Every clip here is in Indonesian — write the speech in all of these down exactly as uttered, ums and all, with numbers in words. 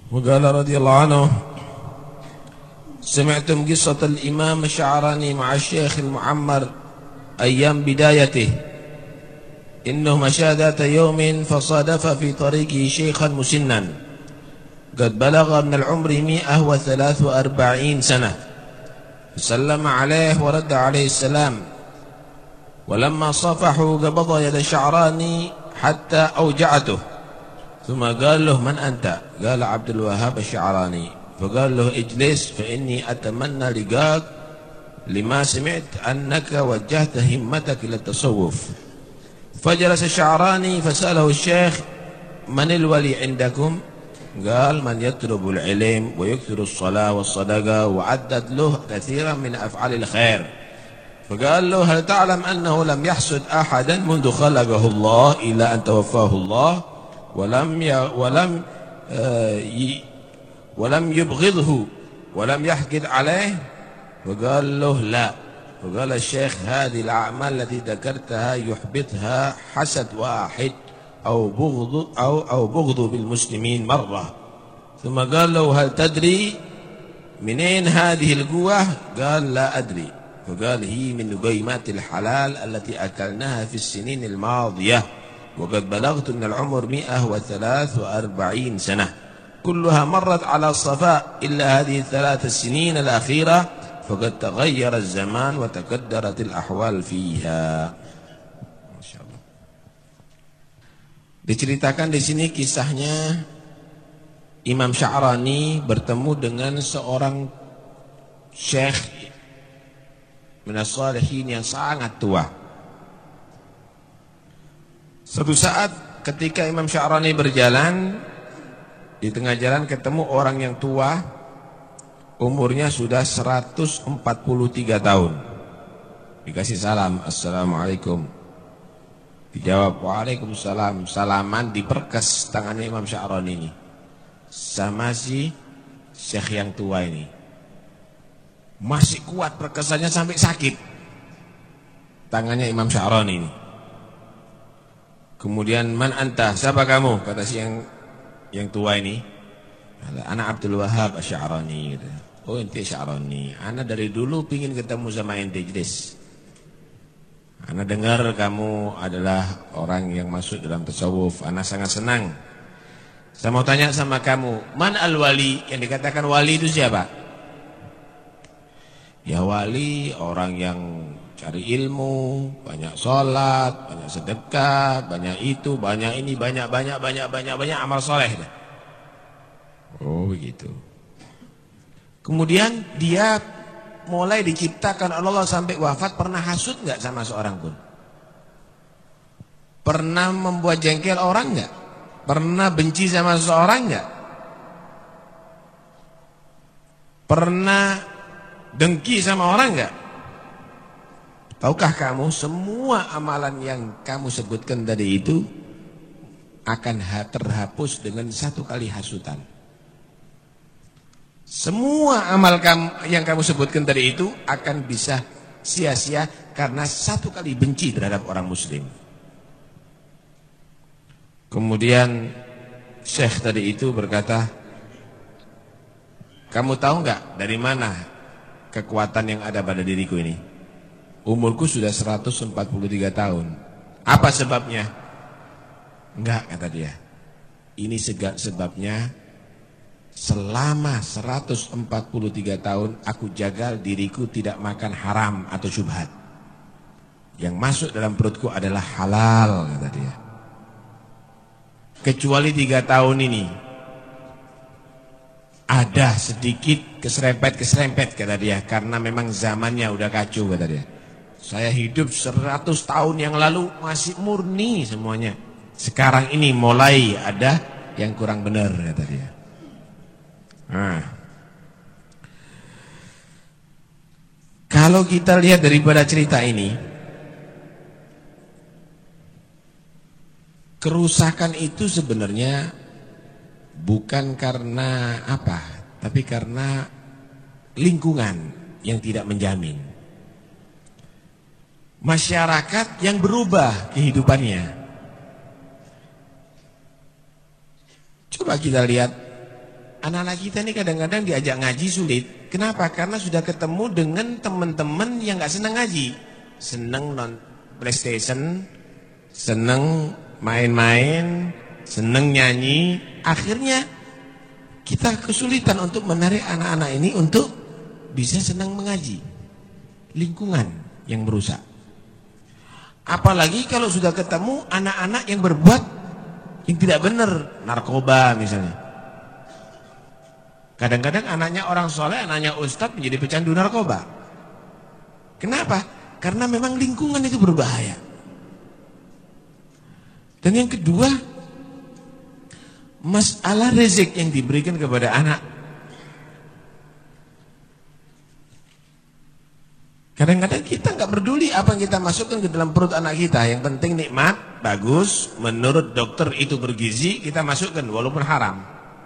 وقال رضي الله عنه: سمعتم قصة الإمام الشعراني مع الشيخ المعمر أيام بدايته، إنه مشى ذات يوم فصادف في طريقه شيخا مسنا قد بلغ من العمر مئة وثلاث وأربعين سنة، فسلم عليه ورد عليه السلام، ولما صافحوا قبض يد الشعراني حتى أوجعته، ثم قال له: من أنت؟ قال: عبد الوهاب الشعراني. فقال له: اجلس فإني أتمنى لقاك لما سمعت أنك وجهت همتك إلى التصوف. فجلس الشعراني فسأله الشيخ: من الولي عندكم؟ قال: من يطلب العلم ويكثر الصلاة والصدقة، وعدد له كثيرا من أفعال الخير. فقال له: هل تعلم أنه لم يحسد أحدا منذ خلقه الله إلى أن توفاه الله، ولم ي... ولم آه ي... ولم يبغضه ولم يحقد عليه؟ فقال له: لا. فقال الشيخ: هذه الأعمال التي ذكرتها يحبطها حسد واحد أو بغض أو أو بغض بالمسلمين مرة. ثم قال له: هل تدري منين هذه القوة؟ قال: لا أدري. فقال: هي من لقيمات الحلال التي أكلناها في السنين الماضية، وقد بلغت من العمر مئة وثلاث وأربعين سنة، كلها مرت على الصفاء إلا هذه الثلاث السنين الأخيرة، فقد تغير الزمان وتكدرت الأحوال فيها. Masya Allah. Diceritakan di sini kisahnya Imam Sya'rani bertemu dengan seorang syekh minas shalihin yang sangat tua. Suatu saat ketika Imam Sya'rani berjalan, di tengah jalan ketemu orang yang tua, umurnya sudah seratus empat puluh tiga tahun. Dikasih salam, assalamualaikum. Dijawab, waalaikumsalam. Salaman, diperkes tangannya Imam Sya'rani ini sama si syekh yang tua ini. Masih kuat perkesannya sampai sakit tangannya Imam Sya'rani ini. Kemudian, man anta? Siapa kamu? Kata si yang yang tua ini. Ana Abdul Wahab Asy-Sya'rani gitu. Oh, ente Sya'rani. Ana dari dulu pingin ketemu sama ente, jelas. Ana dengar kamu adalah orang yang masuk dalam tasawuf. Ana sangat senang. Saya mau tanya sama kamu, man al-wali? Yang dikatakan wali itu siapa? Ya, wali orang yang cari ilmu, banyak sholat, banyak sedekah, banyak itu, banyak ini, banyak, banyak, banyak, banyak, banyak amal soleh. Oh, begitu. Kemudian dia mulai diciptakan Allah sampai wafat, pernah hasud nggak sama seorang pun? Pernah membuat jengkel orang nggak? Pernah benci sama seseorang nggak? Pernah dengki sama orang nggak? Tahukah kamu semua amalan yang kamu sebutkan tadi itu akan terhapus dengan satu kali hasutan? Semua amal kamu, yang kamu sebutkan tadi itu akan bisa sia-sia karena satu kali benci terhadap orang muslim. Kemudian syekh tadi itu berkata, kamu tahu nggak dari mana kekuatan yang ada pada diriku ini? Umurku sudah seratus empat puluh tiga tahun. Apa sebabnya? Enggak, kata dia. Ini sebabnya, selama seratus empat puluh tiga tahun aku jaga diriku tidak makan haram atau syubhat. Yang masuk dalam perutku adalah halal, kata dia. Kecuali tiga tahun ini ada sedikit keserempet-keserempet, kata dia, karena memang zamannya udah kacau, kata dia. Saya hidup seratus tahun yang lalu masih murni semuanya. Sekarang ini mulai ada yang kurang benar, kata dia. Nah, kalau kita lihat daripada cerita ini, kerusakan itu sebenarnya bukan karena apa, tapi karena lingkungan yang tidak menjamin. Masyarakat yang berubah kehidupannya. Coba kita lihat anak-anak kita ini kadang-kadang diajak ngaji sulit. Kenapa? Karena sudah ketemu dengan teman-teman yang gak senang ngaji. Senang non PlayStation, senang main-main, senang nyanyi. Akhirnya kita kesulitan untuk menarik anak-anak ini untuk bisa senang mengaji. Lingkungan yang merusak. Apalagi kalau sudah ketemu anak-anak yang berbuat yang tidak benar, narkoba misalnya. Kadang-kadang anaknya orang soleh, anaknya ustadz menjadi pecandu narkoba. Kenapa? Karena memang lingkungan itu berbahaya. Dan yang kedua, masalah rezeki yang diberikan kepada anak. Kadang-kadang kita nggak peduli apa yang kita masukkan ke dalam perut anak kita. Yang penting nikmat, bagus, menurut dokter itu bergizi, kita masukkan walaupun haram.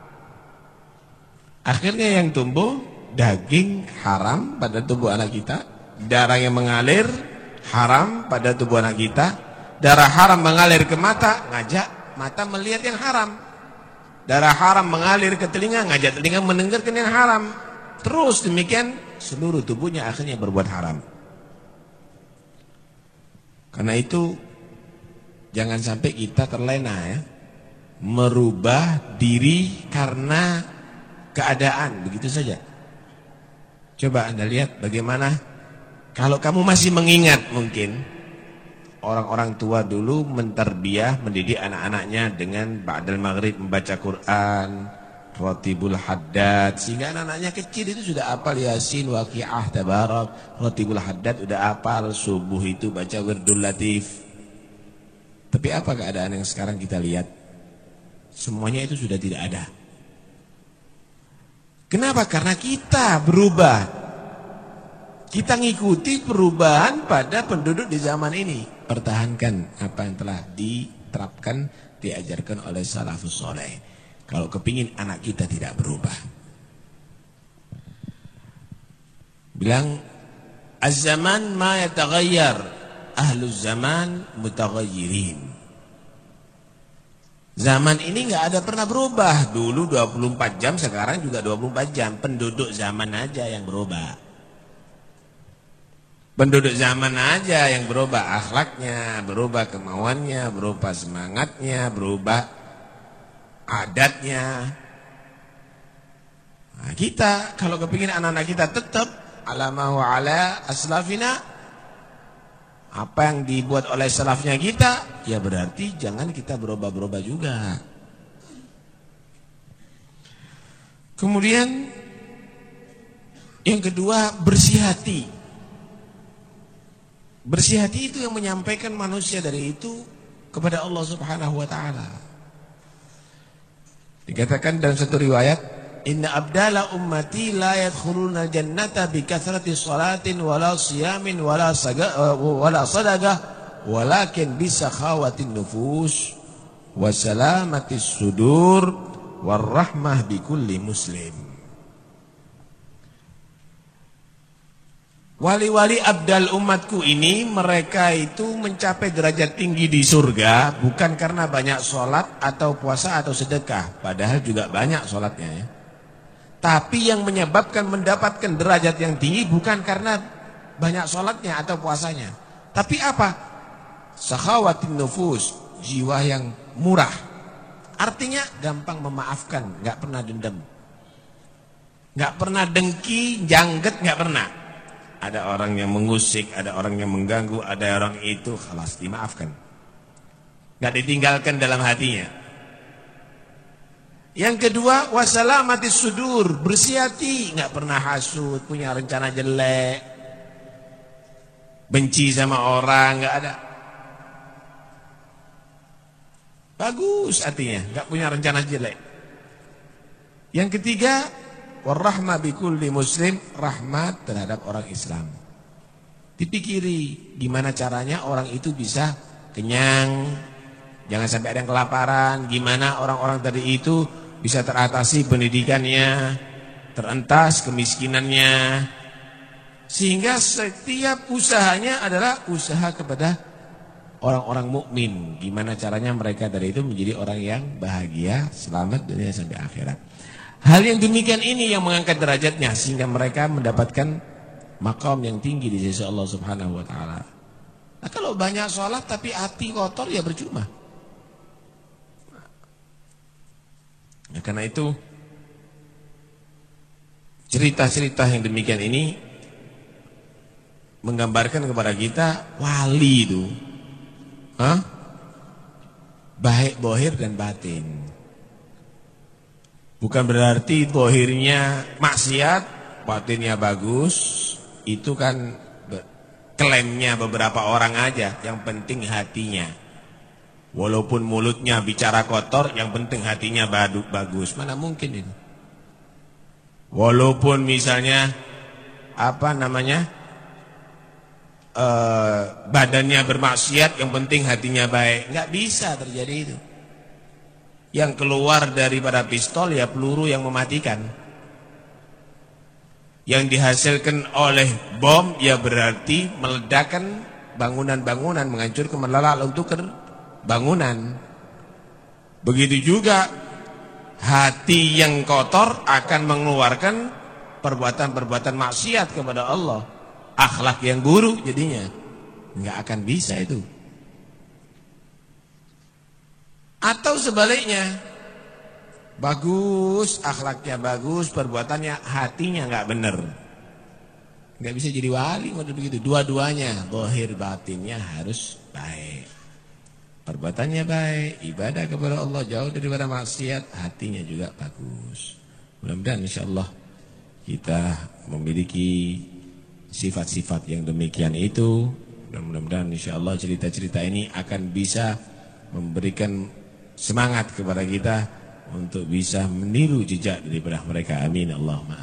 Akhirnya yang tumbuh daging haram pada tubuh anak kita, darah yang mengalir haram pada tubuh anak kita, darah haram mengalir ke mata, ngajak mata melihat yang haram. Darah haram mengalir ke telinga, ngajak telinga mendengarkan yang haram. Terus demikian seluruh tubuhnya akhirnya berbuat haram. Karena itu jangan sampai kita terlena ya, merubah diri karena keadaan begitu saja. Coba Anda lihat bagaimana kalau kamu masih mengingat mungkin orang-orang tua dulu menterbiah, mendidik anak-anaknya dengan ba'dal maghrib membaca Quran, Ratibul Haddad, sehingga anak-anaknya kecil itu sudah hafal Yasin, Waqiah, Tabarak. Ratibul Haddad sudah hafal, subuh itu baca Wirdul Latif. Tapi apa keadaan yang sekarang kita lihat? Semuanya itu sudah tidak ada. Kenapa? Karena kita berubah. Kita ngikuti perubahan pada penduduk di zaman ini. Pertahankan apa yang telah diterapkan, diajarkan oleh salafus soleh. Kalau kepingin anak kita tidak berubah. Bilang az-zaman ma yataghayyar, ahluz zaman mutaghayyirin. Zaman ini enggak ada pernah berubah. Dulu dua puluh empat jam, sekarang juga dua puluh empat jam. Penduduk zaman aja yang berubah. Penduduk zaman aja yang berubah akhlaknya, berubah kemauannya, berubah semangatnya, berubah adatnya. Nah, kita kalau kepingin anak-anak kita tetap ala ma wa ala aslafina, apa yang dibuat oleh salafnya kita, ya berarti jangan kita berubah-berubah juga. Kemudian yang kedua, bersih hati. Bersih hati itu yang menyampaikan manusia dari itu kepada Allah Subhanahu wa taala. Dikatakan dalam satu riwayat, inna abdala ummati la yadkhuluna jannata bi kathrati salatin wala siyamin wala saga wala sadaqah walakin bi sakhawatin nufus wa salamatis sudur war rahmah bi kulli muslim. Wali-wali abdal umatku ini, mereka itu mencapai derajat tinggi di surga bukan karena banyak sholat atau puasa atau sedekah, padahal juga banyak sholatnya ya. Tapi yang menyebabkan mendapatkan derajat yang tinggi bukan karena banyak sholatnya atau puasanya, tapi apa? Sakhawatin nufus, jiwa yang murah. Artinya gampang memaafkan, nggak pernah dendam, nggak pernah dengki, jangget, nggak pernah. Ada orang yang mengusik, ada orang yang mengganggu, ada orang itu, khalas dimaafkan, nggak ditinggalkan dalam hatinya. Yang kedua, wasalamatis sudur, bersih hati, nggak pernah hasut, punya rencana jelek, benci sama orang, nggak ada. Bagus hatinya, nggak punya rencana jelek. Yang ketiga, warahmah bikulli muslim, rahmat terhadap orang Islam. Dipikiri gimana caranya orang itu bisa kenyang, jangan sampai ada yang kelaparan. Gimana orang-orang tadi itu bisa teratasi pendidikannya, terentas kemiskinannya, sehingga setiap usahanya adalah usaha kepada orang-orang mukmin. Gimana caranya mereka dari itu menjadi orang yang bahagia, selamat dunia sampai akhirat. Hal yang demikian ini yang mengangkat derajatnya sehingga mereka mendapatkan maqam yang tinggi di sisi Allah Subhanahu wa taala. Nah, kalau banyak sholat tapi hati kotor ya percuma. Nah, karena itu cerita-cerita yang demikian ini menggambarkan kepada kita wali itu, Hah? baik bohir dan batin. Bukan berarti bohirnya maksiat, batinnya bagus. Itu kan klaimnya beberapa orang aja. Yang penting hatinya. Walaupun mulutnya bicara kotor, yang penting hatinya bagus. Mana mungkin itu? Walaupun misalnya apa namanya eh, badannya bermaksiat, yang penting hatinya baik. Nggak bisa terjadi itu. Yang keluar daripada pistol ya peluru yang mematikan. Yang dihasilkan oleh bom ya berarti meledakkan bangunan-bangunan, menghancurkan, melalak untuk bangunan. Begitu juga hati yang kotor akan mengeluarkan perbuatan-perbuatan maksiat kepada Allah. Akhlak yang buruk jadinya. Nggak akan bisa itu. Atau sebaliknya, bagus, akhlaknya bagus, perbuatannya, hatinya nggak benar, nggak bisa jadi wali model begitu. Dua-duanya, zahir batinnya harus baik, perbuatannya baik, ibadah kepada Allah jauh daripada maksiat, hatinya juga bagus. Mudah-mudahan insyaallah kita memiliki sifat-sifat yang demikian itu. Dan mudah-mudahan insyaallah cerita-cerita ini akan bisa memberikan semangat kepada kita untuk bisa meniru jejak daripada mereka. Amin Allahumma